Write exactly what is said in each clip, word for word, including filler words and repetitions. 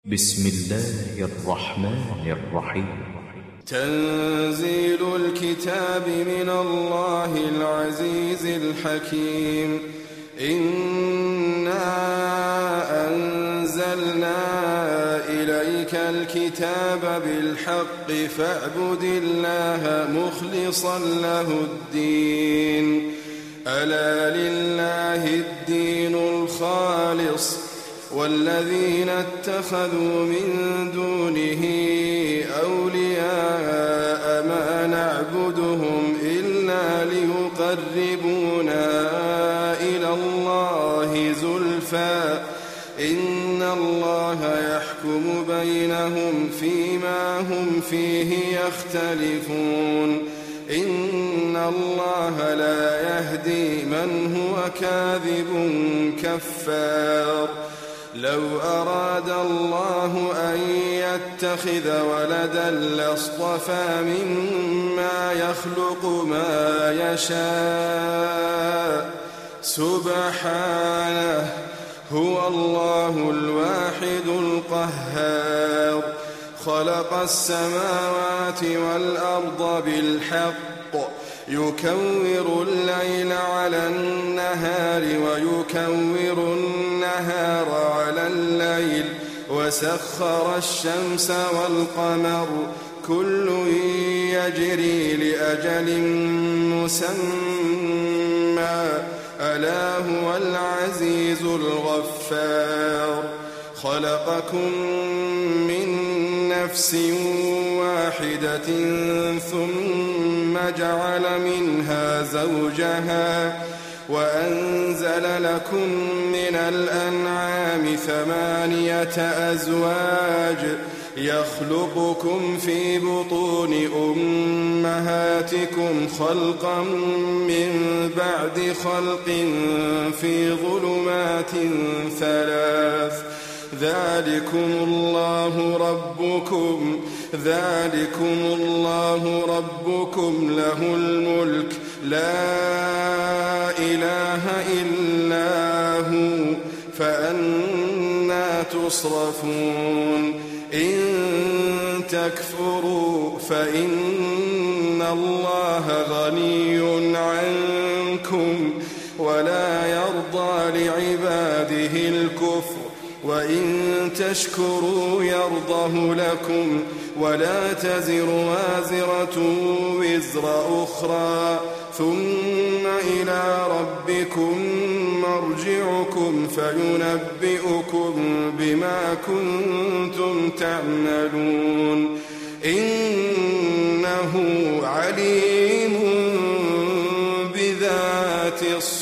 بسم الله الرحمن الرحيم. تنزيل الكتاب من الله العزيز الحكيم. إنا أنزلنا إليك الكتاب بالحق فاعبد الله مخلصا له الدين. ألا لله الدين الخالص والذين اتخذوا من دونه أولياء ما نعبدهم إلا ليقربونا إلى الله زلفى إن الله يحكم بينهم فيما هم فيه يختلفون. إن الله لا يهدي من هو كاذب كفار. لو أراد الله أن يتخذ ولدا لاصطفى مما يخلق ما يشاء سبحانه هو الله الواحد القهار. خلق السماوات والأرض بالحق يكور الليل على النهار ويكور النهار على الليل وسخر الشمس والقمر كل يجري لأجل مسمى ألا هو العزيز الغفار. خلقكم من نفس واحدة ثم جعل منها زوجها وأنزل لكم من الأنعام ثمانية أزواج يخلقكم في بطون أمهاتكم خلقا من بعد خلق في ظلمات ثلاث ذلكم الله ربكم ذلكم الله ربكم له الملك لا إله إلا هو فأنى تصرفون. إن تكفروا فإن الله غني عنكم ولا يرضى لعباده الكفر وإن تشكروا يرضه لكم ولا تزر وازرة وزر أخرى ثم إلى ربكم مرجعكم فينبئكم بما كنتم تعملون. إنه عليم بذات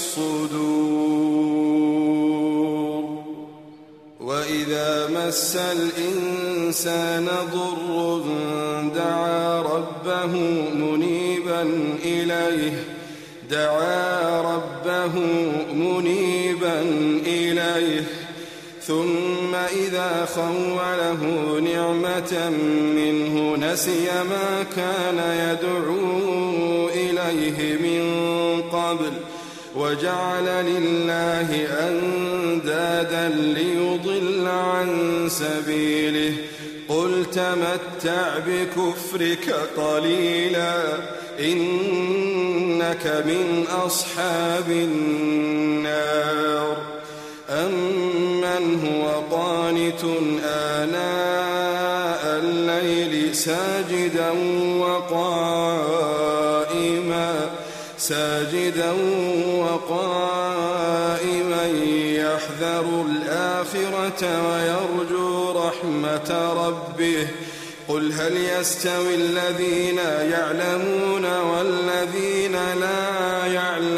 الصدور. وإذا مس الإنسان ضر دعا ربه منيبا إليه دعا ربه منيبا إليه ثم إذا خوله نعمة منه نسي ما كان يدعو إليه من قبل وجعل لله أندادا ليضل عن سبيله. قل تمتع بكفرك قليلا إنك من أصحاب النار. أمن هو قانت آناء الليل ساجدا وقائما ساجدا وقائما يحذر الآخرة ويرجو رحمة ربه. قل هل يستوي الذين يعلمون والذين لا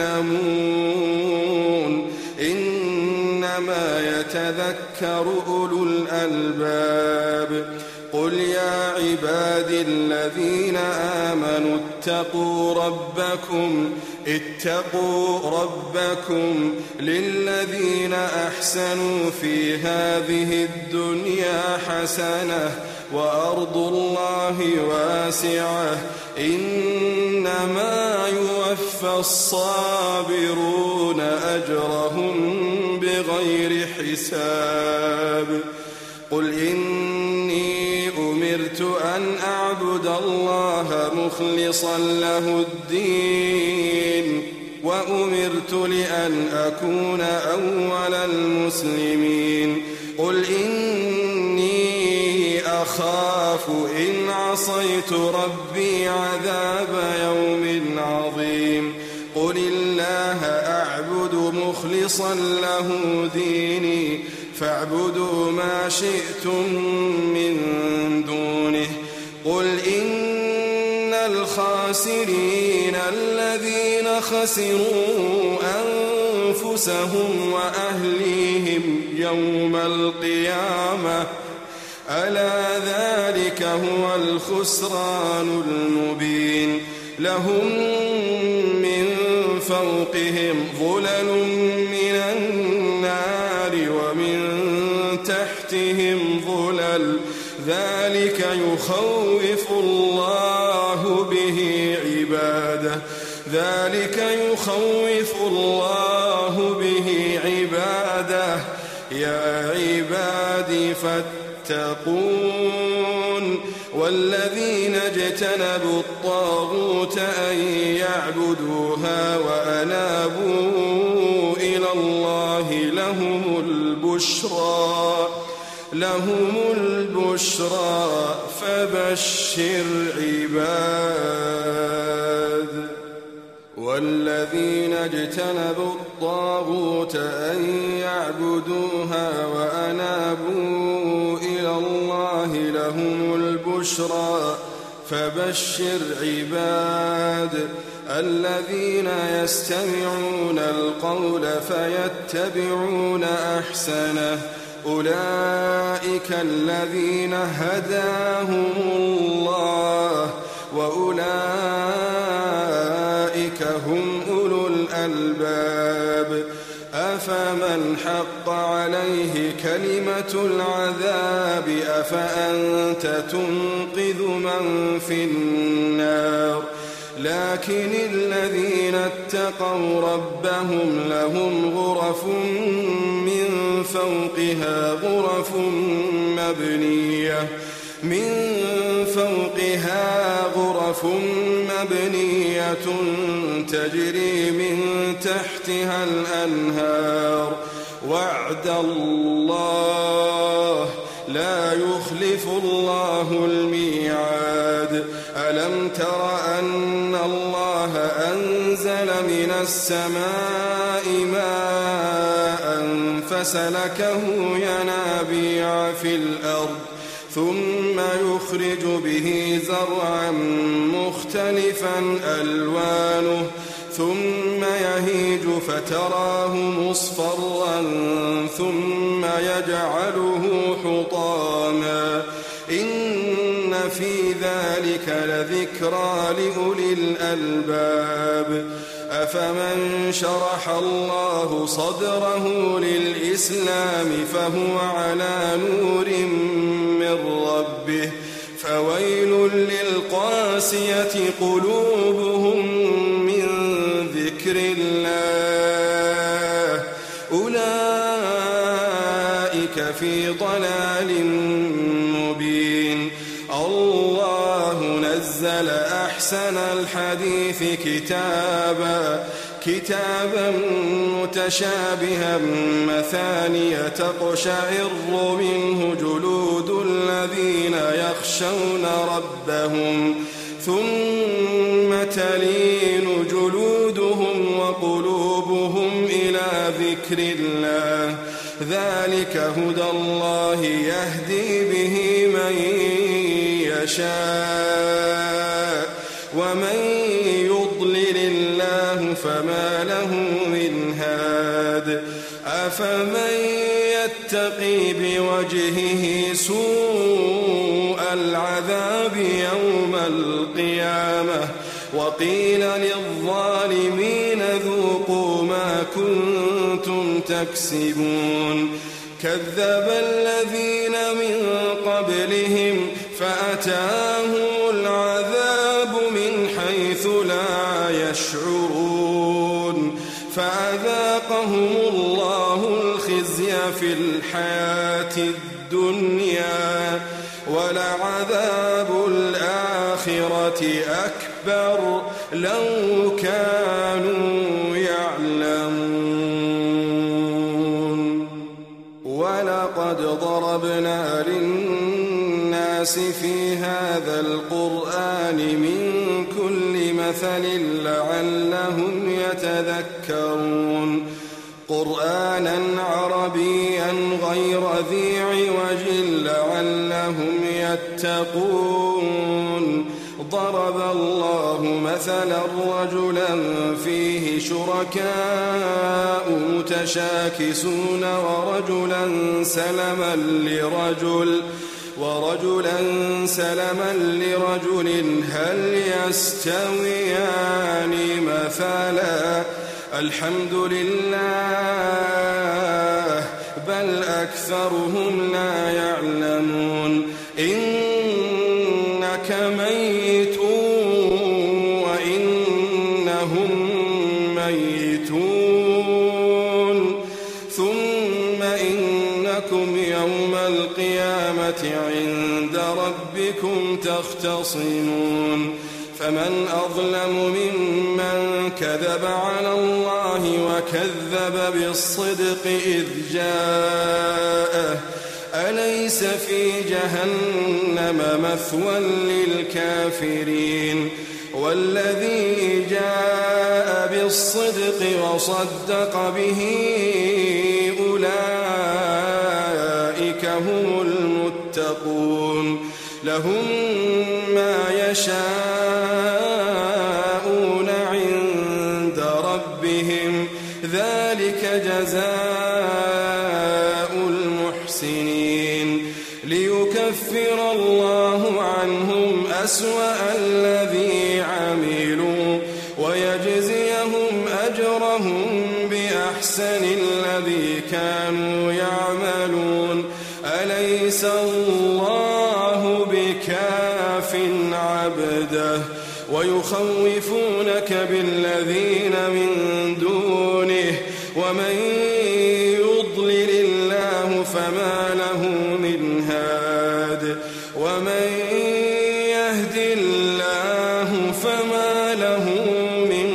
يعلمون إنما يتذكر أولو الألباب. قل يا عبادي الذين آمنوا اتقوا ربكم اتقوا ربكم للذين أحسنوا في هذه الدنيا حسنة وأرض الله واسعة إنما يوفى الصابرون أجرهم بغير حساب. قل إني أمرت أن أعبد الله مخلصا له الدين وأمرت لأن أكون أول المسلمين قل إني أخاف إن عصيت ربي عذاب يوم عظيم قل الله أعبد مخلصا له ديني فاعبدوا ما شئتم من دونه قل إن الخاسرين الذين خسروا أنفسهم وأهليهم يوم القيامة ألا ذلك هو الخسران المبين لهم من فوقهم ظلل من النار ومن تحتهم ظلل ذلك يخوف الله به عباده ذلك يخوف الله به عباده يا عبادي فاتقون والذين اجتنبوا الطاغوت أن يعبدوها وأنابوا إلى الله لهم البشرى لهم البشرى فبشر عباد والذين اجتنبوا الطاغوت أن يعبدوها وأنابوا إلى الله لهم البشرى فبشر عباد الذين يستمعون القول فيتبعون أحسنه أولئك الذين هداهم الله وأولئك هم أولو الألباب أفمن حق عليه كلمة العذاب أفأنت تنقذ من في النار لكن الذين اتقوا ربهم لهم غرف من فوقها غرف مبنية من فوقها غرف مبنية تجري من تحتها الأنهار وعد الله لا يخلف الله الميعاد ألم تر أن الله أنزل من السماء ماء فسلكه ينابيع في الأرض ثم يخرج به زرعا مختلفا ألوانه ثم يهيج فتراه مصفرا ثم يجعله حطاما إن في ذلك لذكرى لأولي الألباب أفمن شرح الله صدره للإسلام فهو على نور من ربه فويل للقاسية قلوبهم من ذكر الله أولئك في ضلال مبين الله نزل أحسن الحديث كتابا كتابا متشابها مثانية تقشعر منه جلود الذين يخشون ربهم ثم تلين جلودهم وقلوبهم إلى ذكر الله ذلك هدى الله يهدي به من يشاء ومن يضلل الله فما له من هاد أفمن يتقي بوجهه سوء العذاب يوم القيامة وقيل للظالمين ذوقوا ما كنتم تكسبون كذب الذين من قبلهم فأتاهم العذاب من حيث لا يشعرون فأذاقهم الله الخزي في الحياة الدنيا ولعذاب الآخرة أكبر لو كانوا يعلمون ولقد ضربنا للناس في هذا القرآن من كل مثل لعلهم يتذكرون قرآنا عربيا غير ذي عوج لعلهم يتقون ضرب الله مثلا رجلا فيه شركاء متشاكسون ورجلا سلما لرجل ورجلا سلما لرجل هل يستويان مثلا الحمد لله بل أكثرهم لا يعلمون إنك ميت وإنهم ميتون ثم إنكم يوم القيامة عند ربكم تختصمون فمن أظلم ممن كذب على الله وكذب بالصدق إذ جاءه أليس في جهنم مثوى للكافرين والذي جاء بالصدق وصدق به أولئك هم المتقون لهم ما يشاءون عند ربهم ذلك جزاء المحسنين ليكفر الله عنهم أسوأ الذي عملوا ويجزيهم أجرهم بأحسن الذي كانوا يعملون أليس الله بكاف عبده ويخوفونك بالذين من دونه ومن يضلل الله فما له من هاد ومن يهد الله فما له من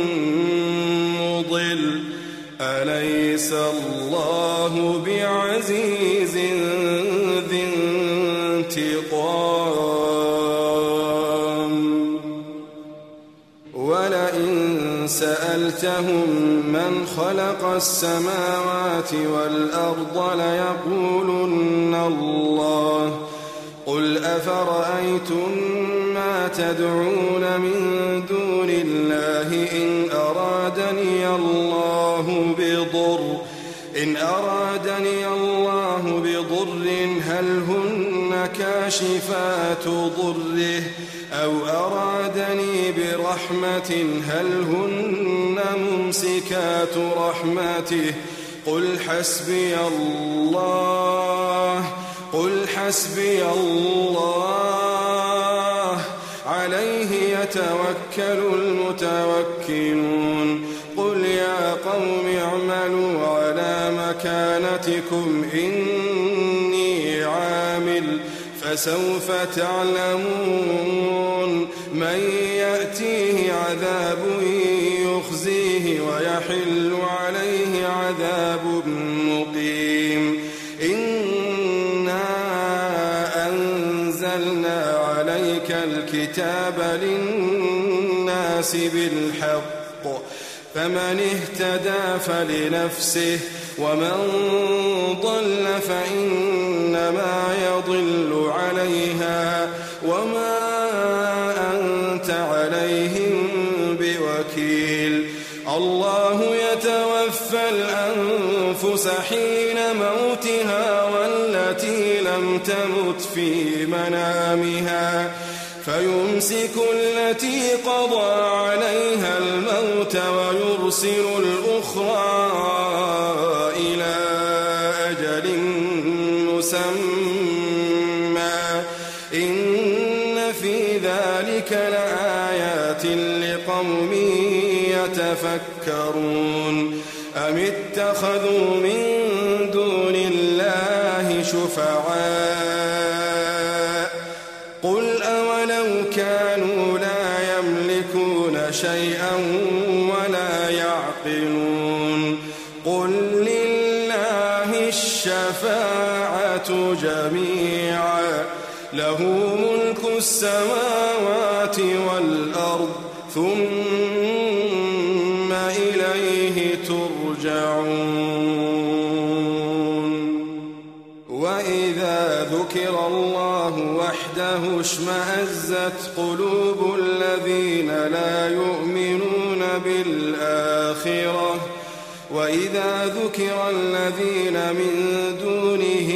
مضل أليس الله بعزيز ذي انتقام ولئن سألتهم من خلق السماوات والأرض ليقولن الله قل أفرأيتم ما تدعون من دون الله إن أرادني الله بضر إن أرادني الله بضر هل هن كاشفات ضره أو أرادني برحمة هل هن ممسكات رحمته قل حسبي الله قل حسبي الله عليه يتوكل المتوكلون قل يا قوم اعملوا على مكانتكم إني عامل فسوف تعلمون من يأتيه عذاب يخزيه ويحل عليه عذاب مقيم إنا أنزلنا عليك الكتاب للناس بالحق فمن اهتدى فلنفسه ومن ضل فإنما يضل عليها وما أنت عليهم بوكيل الله يتوفى الأنفس حين موتها والتي لم تمت في منامها فيمسك التي قضى عليها الموت ويرسل الأخرى إلى أجل مسمى إن في ذلك لآيات لقوم يتفكرون أم اتخذوا من دون الله شفعاء كانوا لا يملكون شيئا ولا يعقلون قل لله الشفاعة جميعا له ملك السماوات والأرض ثم إليه ترجعون وإذا ذكر الله وحده اشمأزت قلوب الذين لا يؤمنون بالآخرة وإذا ذكر الذين من دونه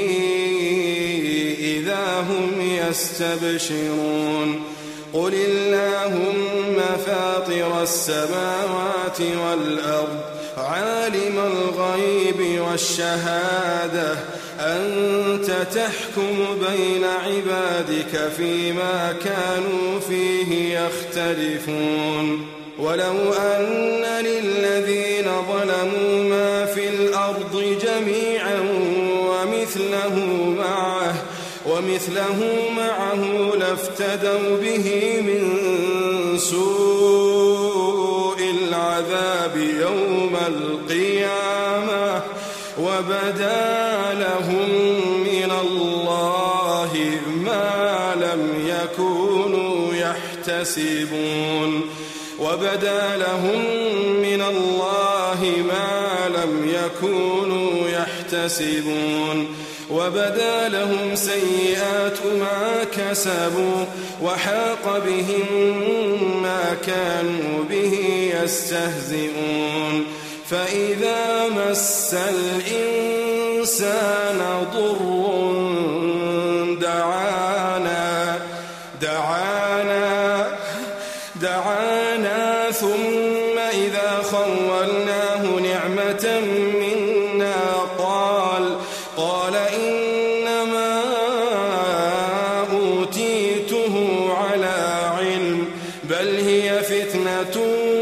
إذا هم يستبشرون قل اللهم فاطر السماوات والأرض عالم الغيب والشهادة أنت تحكم بين عبادك فيما كانوا فيه يختلفون ولو أن للذين ظلموا ما في الأرض جميعا ومثله معه ومثله معه لافتدوا به من سوء العذاب يوم القيامة وبدا لهم من الله ما لم يكونوا يحتسبون وبدا لهم من الله ما لم يكونوا يحتسبون وبدا لهم سيئات ما كسبوا وحاق بهم ما كانوا به يستهزئون فإذا مس الإنسان ضر دعانا دعانا دعانا ثم إذا خولناه نعمة منا قال قال إنما أوتيته على علم بل هي فتنة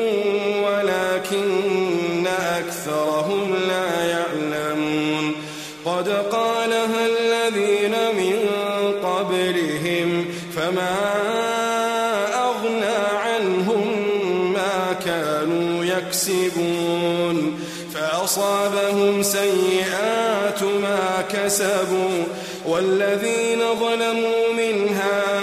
ولكن أكثرهم لا يعلمون قد قالها الذين من قبلهم فما أغنى عنهم ما كانوا يكسبون فأصابهم سيئات ما كسبوا والذين ظلموا من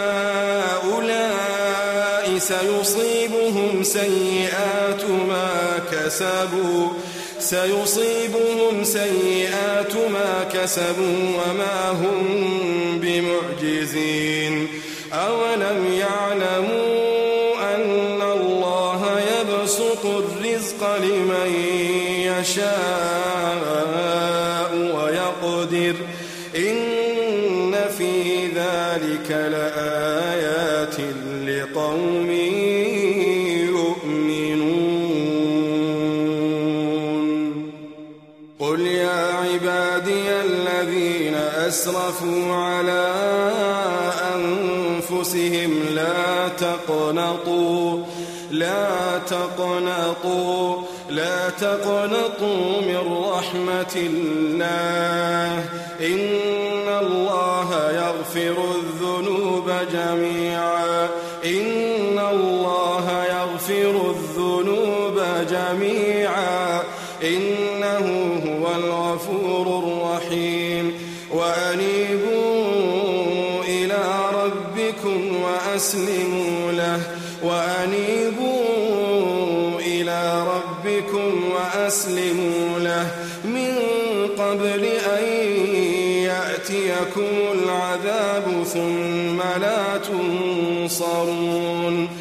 هؤلاء سيصيبهم سيئات ما كسبوا سيصيبهم سيئات ما كسبوا وما هم بمعجزين أولم يعلموا أن الله يبسط الرزق لمن يشاء ويقدر إن في ذلك لآيات لقوم يؤمنون قل يا عبادي الذين أسرفوا على أنفسهم لا تقنطوا لا تقنطوا لا تقنطوا من رحمة الله إن الله يغفر الذنوب جميعا إن الله يغفر الذنوب جميعا إنه هو الغفور الرحيم وأنيبوا إلى ربكم وأسلموا له وأنيبوا إلى ربكم وأسلموا له من قبل أن يأتيكم العذاب ثم لا تنصرون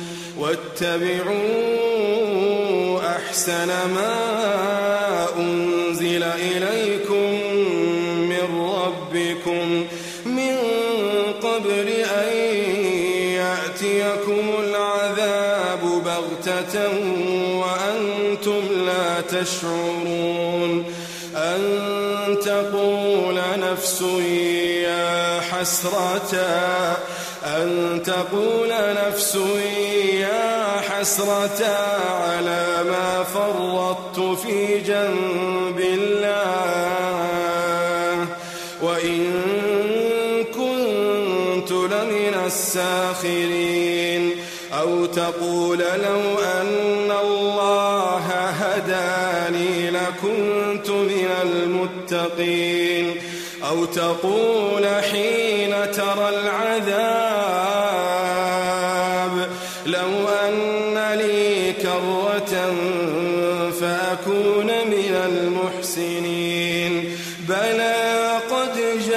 واتبعوا أحسن ما أنزل إليكم من ربكم من قبل أن يأتيكم العذاب بغتة وأنتم لا تشعرون أن تقول نفس يا حسرة أن تقول نفس يا حسرة على ما فرطت في جنب الله وإن كنت كنت لمن الساخرين أو تقول لو أن الله هداني لكنت من المتقين أو تقول حين ترى العذاب لو أن لي كرة فأكون من المحسنين بلى قد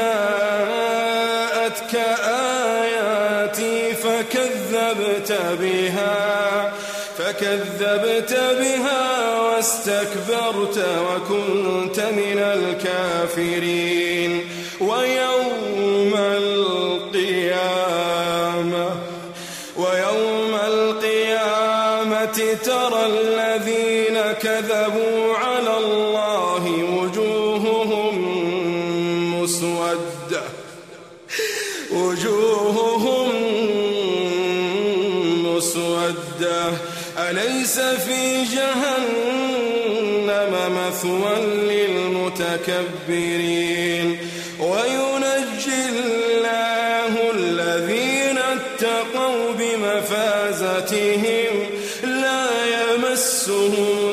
جاءتك آياتي فكذبت بها فكذبت بها واستكبرت وكنت من الكافرين ويوم القيامة ويوم القيامة ترى الذين كذبوا على الله وجوههم مسودة وجوههم مسودة أليس في جهنم مثوى للمتكبرين وينجي الله الذين اتقوا بمفازتهم لا يمسهم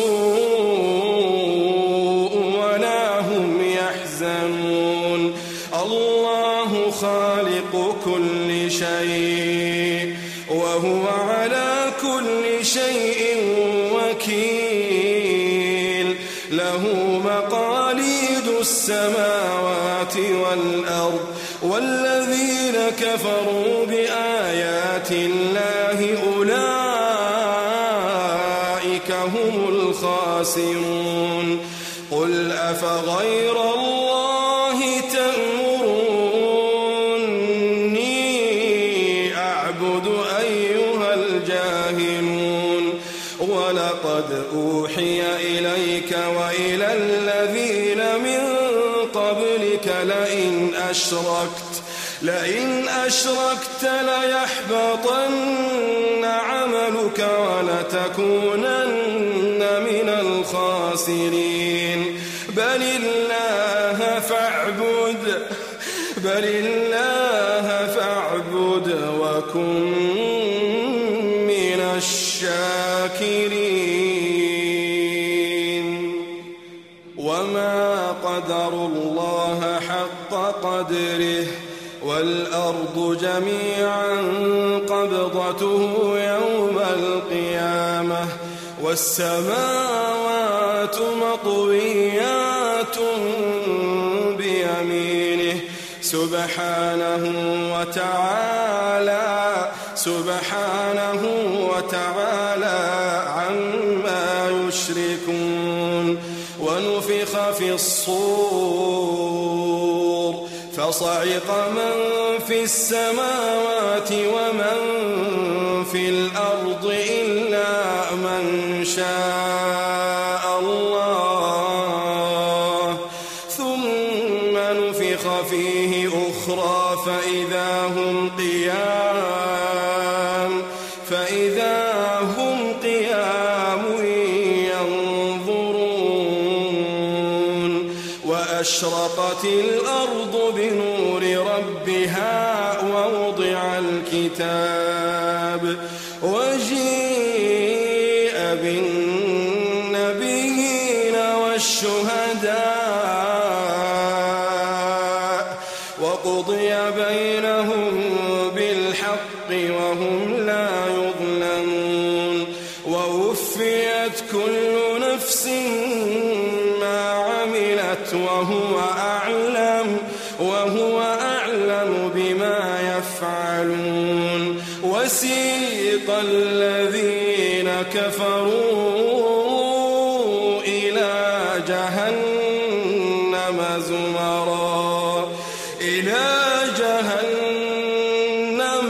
السوء ولا هم يحزنون الله خالق كل شيء وهو على كل شيء وكيل له مقاليد السماوات والأرض والذين كفروا بآيات الله أولئك هم الخاسرون قل أفغير الله تأمروني أعبد أيها الجاهلون ولقد أوحي إليك وإلى الذين من قبلك لئن أشركت لئن أشركت ليحبطن عملك ولتكونن من الخاسرين بل الله فاعبد بل الله فاعبد وكن من الشاكرين وما قدروا الله حق قدره والأرض جميعا قبضته يوم القيامة والسماوات مطويات بيمينه سبحانه وتعالى سبحانه وتعالى عما يشركون ونفخ في الصور فصعق من في السماوات ومن في الأرض إلا من شاء الله ثم نفخ فيه أخرى فإذا هم قيام فإذا هم قيام ينظرون وأشرقت الأرض بنور ربها ووضع الكتاب وجيء بالنبيين والشهداء وقضي بينهم بالحق وهم لا يظلمون ووفيت كل نفس ما عملت وهو أعلم وهو أعلم بما يفعلون وسيق الذين كفروا إلى جهنم زمرا إلى جهنم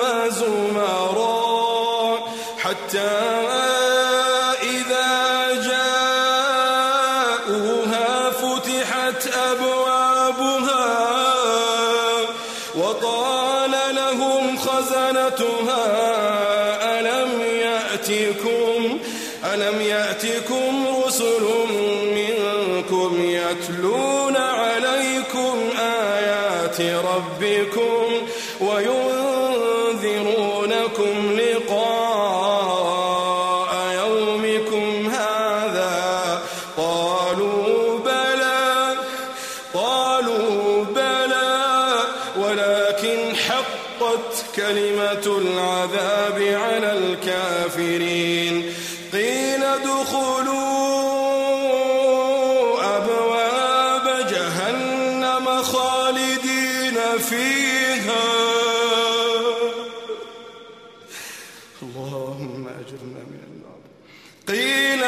زمرا حتى إذا جاءوها فتحت أبوابها وقال لهم خزنتها ألم يأتكم ألم يأتكم رسل منكم يتلون عليكم آيات ربكم وينذرونكم لكم لقاء يومكم هذا؟ قالوا بلى قالوا بلى ولكن حقت كلمة العذاب على الكافرين. قيل ادخلوا أبواب جهنم خالدين فيها. اللهم أجرنا من النار. قيل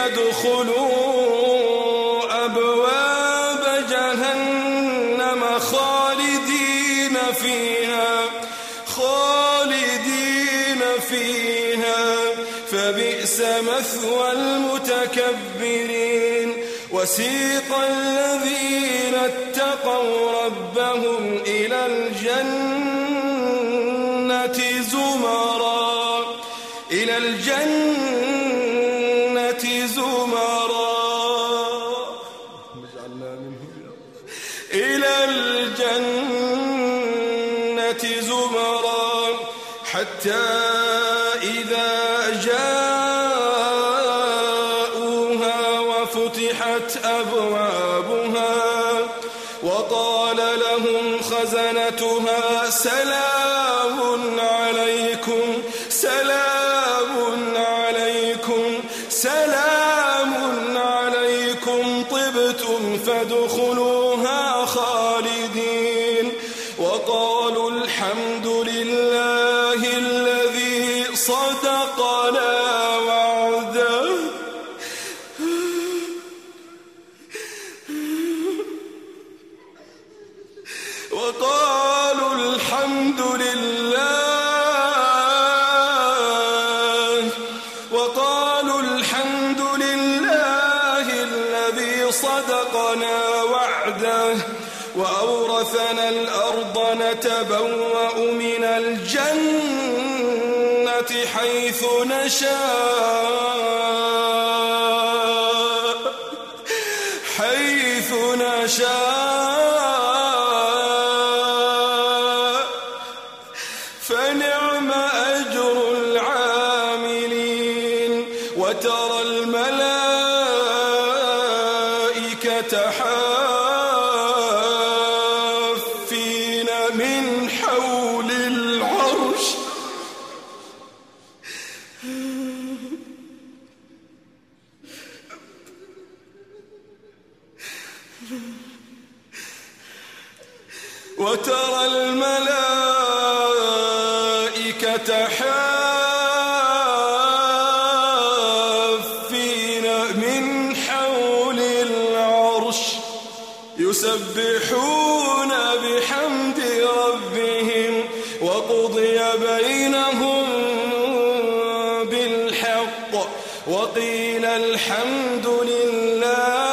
ادخلوا أبواب جهنم خالدين فيها خالدين فيها فبئس مثوى المتكبرين. وسيق الذين اتقوا ربهم إلى الجنة زمرا إلى الجنة زمرا إلى الجنة زمرا حتى إذا جاءوها وفتحت أبوابها وقال لهم خزنتها سلام عليكم سلام عليكم سلام عليكم طبتم فادخلوها خالدين. وقالوا الحمد لله الذي صدقنا وعده وقالوا الحمد لله وقالوا الحمد لله الذي صدقنا وعده وأورثنا الأرض نتبوأ من الجنة حيث نشاء حيث نشاء فنعم أجر العاملين. وترى الملائكة حافين من حول العرش وترى الملائكة حافين من حول العرش يسبحون بحمد ربهم وقضي بينهم بالحق وقيل الحمد لله